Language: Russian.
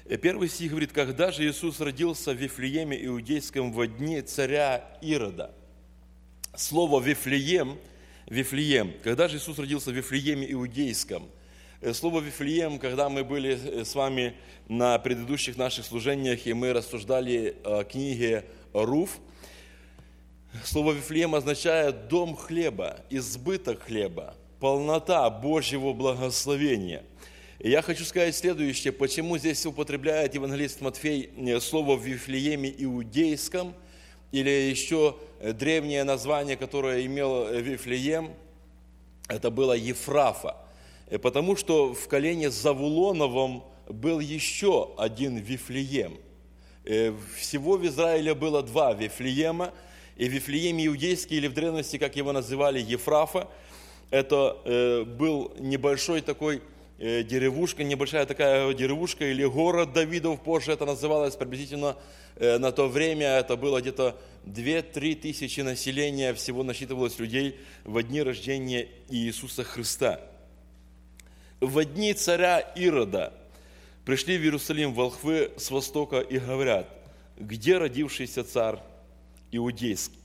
Первый стих говорит: «Когда же Иисус родился в Вифлееме Иудейском во дни царя Ирода». Слово «Вифлеем», когда же Иисус родился в Вифлееме Иудейском? Слово «Вифлеем», когда мы были с вами на предыдущих наших служениях, и мы рассуждали о книге Руф, слово «Вифлеем» означает «дом хлеба», «избыток хлеба», «полнота Божьего благословения». И я хочу сказать следующее: почему здесь употребляет евангелист Матфей слово «в Вифлееме Иудейском», или еще древнее название, которое имел Вифлеем, это было Ефрафа. Потому что в колене Завулоновом был еще один Вифлеем. Всего в Израиле было 2 Вифлеема. И Вифлеем Иудейский, или в древности, как его называли, Ефрафа, это был небольшой такой деревушка, небольшая такая деревушка или город Давидов, позже это называлось, приблизительно на то время это было где-то 2-3 тысячи населения, всего насчитывалось людей во дни рождения Иисуса Христа. Во дни царя Ирода пришли в Иерусалим волхвы с востока и говорят: где родившийся царь Иудейский?